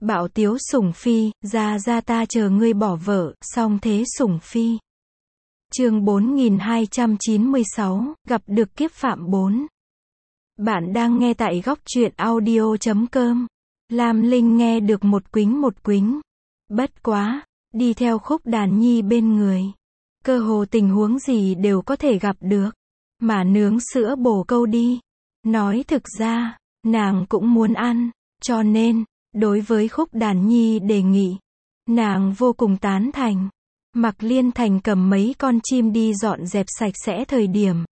Bạo tiếu sủng phi, ra ta chờ ngươi bỏ vợ, song thế sủng phi. Chương 4296, gặp được kiếp phạm 4. Bạn đang nghe tại góc truyện audio.com. Lam Linh nghe được một quính. Bất quá, đi theo Khúc Đàn Nhi bên người. Cơ hồ tình huống gì đều có thể gặp được. Mà nướng sữa bồ câu đi. Nói thực ra, nàng cũng muốn ăn, cho nên, đối với Khúc Đàn Nhi đề nghị, nàng vô cùng tán thành. Mạc Liên Thành cầm mấy con chim đi dọn dẹp sạch sẽ thời điểm.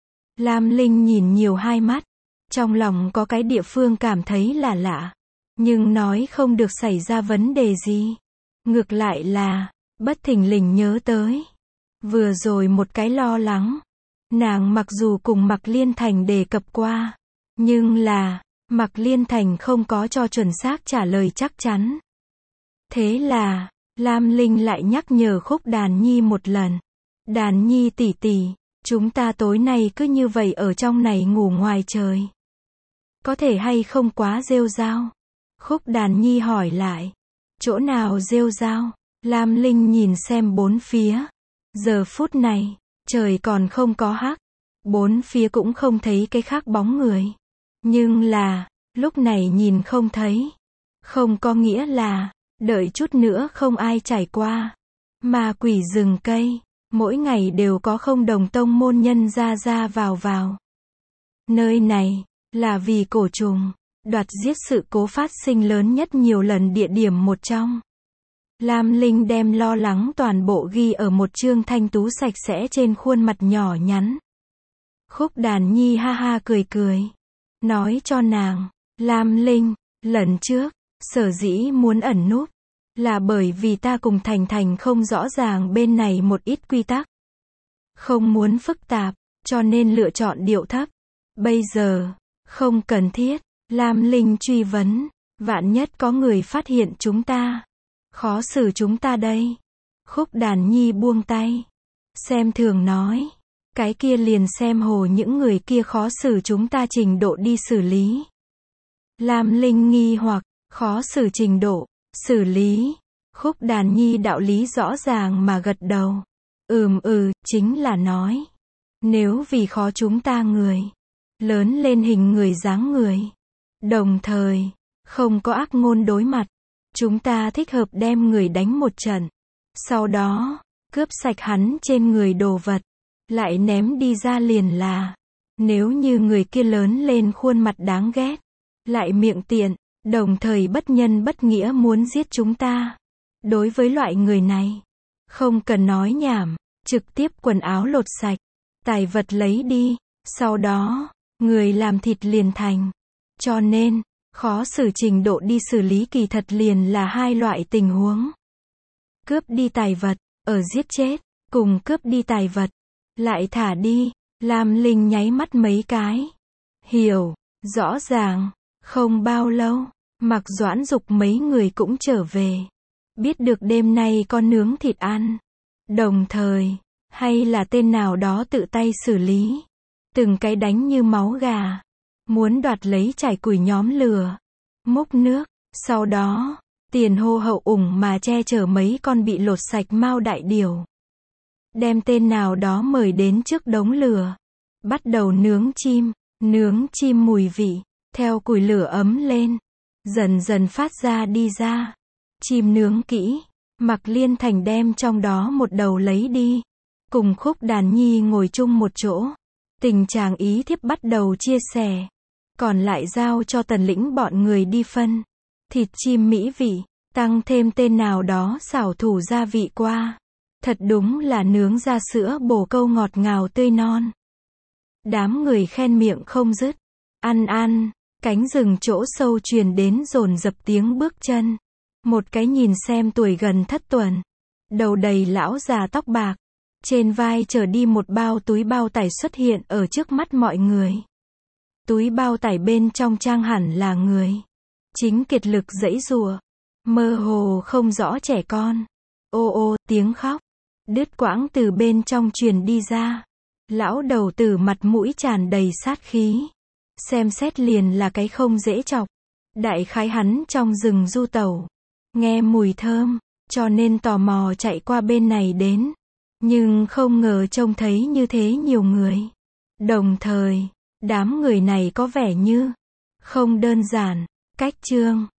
Lam Linh nhìn nhiều hai mắt, trong lòng có cái địa phương cảm thấy là lạ, nhưng nói không được xảy ra vấn đề gì. Ngược lại là, bất thình lình nhớ tới. Vừa rồi một cái lo lắng. Nàng mặc dù cùng Mạc Liên Thành đề cập qua, nhưng là, Mạc Liên Thành không có cho chuẩn xác trả lời chắc chắn. Thế là, Lam Linh lại nhắc nhở Khúc Đàn Nhi một lần. Đàn Nhi tỷ tỷ, chúng ta tối nay cứ như vậy ở trong này ngủ ngoài trời. Có thể hay không quá rêu rao? Khúc Đàn Nhi hỏi lại. Chỗ nào rêu rao? Lam Linh nhìn xem bốn phía. Giờ phút này, trời còn không có hắc. Bốn phía cũng không thấy cái khác bóng người. Nhưng là, lúc này nhìn không thấy. Không có nghĩa là, đợi chút nữa không ai trải qua. Ma quỷ rừng cây, mỗi ngày đều có không đồng tông môn nhân ra vào. Nơi này, là vì cổ trùng, đoạt giết sự cố phát sinh lớn nhất nhiều lần địa điểm một trong. Lam Linh đem lo lắng toàn bộ ghi ở một chương thanh tú sạch sẽ trên khuôn mặt nhỏ nhắn. Khúc Đàn Nhi ha ha cười. Nói cho nàng, Lam Linh, lần trước, sở dĩ muốn ẩn núp, là bởi vì ta cùng Thành không rõ ràng bên này một ít quy tắc. Không muốn phức tạp, cho nên lựa chọn điệu thấp. Bây giờ, không cần thiết. Lam Linh truy vấn, vạn nhất có người phát hiện chúng ta. Khó xử chúng ta đây. Khúc Đàn Nhi buông tay. Xem thường nói. Cái kia liền xem hồ những người kia khó xử chúng ta trình độ đi xử lý. Lam Linh nghi hoặc, khó xử trình độ, xử lý. Khúc Đàn Nhi đạo lý rõ ràng mà gật đầu. Chính là nói. Nếu vì khó chúng ta người, lớn lên hình người dáng người, đồng thời, không có ác ngôn đối mặt, chúng ta thích hợp đem người đánh một trận. Sau đó, cướp sạch hắn trên người đồ vật, lại ném đi ra liền là. Nếu như người kia lớn lên khuôn mặt đáng ghét, lại miệng tiện, đồng thời bất nhân bất nghĩa muốn giết chúng ta. Đối với loại người này, không cần nói nhảm, trực tiếp quần áo lột sạch, tài vật lấy đi, sau đó, người làm thịt liền thành. Cho nên, khó xử trình độ đi xử lý kỳ thật liền là hai loại tình huống. Cướp đi tài vật, ở giết chết, cùng cướp đi tài vật, lại thả đi. Lam Linh nháy mắt mấy cái. Hiểu, rõ ràng, không bao lâu, Mạc Doãn Dục mấy người cũng trở về. Biết được đêm nay có nướng thịt ăn. Đồng thời, hay là tên nào đó tự tay xử lý. Từng cái đánh như máu gà. Muốn đoạt lấy chải củi nhóm lửa. Múc nước, sau đó, tiền hô hậu ủng mà che chở mấy con bị lột sạch mao đại điểu. Đem tên nào đó mời đến trước đống lửa. Bắt đầu nướng chim mùi vị, theo củi lửa ấm lên. Dần dần phát ra đi ra. Chim nướng kỹ, Mạc Liên Thành đem trong đó một đầu lấy đi. Cùng Khúc Đàn Nhi ngồi chung một chỗ. Tình chàng ý thiếp bắt đầu chia sẻ. Còn lại giao cho Tần Lĩnh bọn người đi phân. Thịt chim mỹ vị, tăng thêm tên nào đó xảo thủ gia vị qua. Thật đúng là nướng ra sữa bồ câu ngọt ngào tươi non. Đám người khen miệng không dứt. Ăn, cánh rừng chỗ sâu truyền đến dồn dập tiếng bước chân. Một cái nhìn xem tuổi gần thất tuần. Đầu đầy lão già tóc bạc. Trên vai chở đi một bao túi bao tải xuất hiện ở trước mắt mọi người. Túi bao tải bên trong trang hẳn là người. Chính kiệt lực giãy giụa. Mơ hồ không rõ trẻ con. Ô tiếng khóc. Đứt quãng từ bên trong truyền đi ra. Lão đầu tử mặt mũi tràn đầy sát khí. Xem xét liền là cái không dễ chọc. Đại khái hắn trong rừng du tẩu, nghe mùi thơm, cho nên tò mò chạy qua bên này đến. Nhưng không ngờ trông thấy như thế nhiều người. Đồng thời, đám người này có vẻ như không đơn giản. Cách chương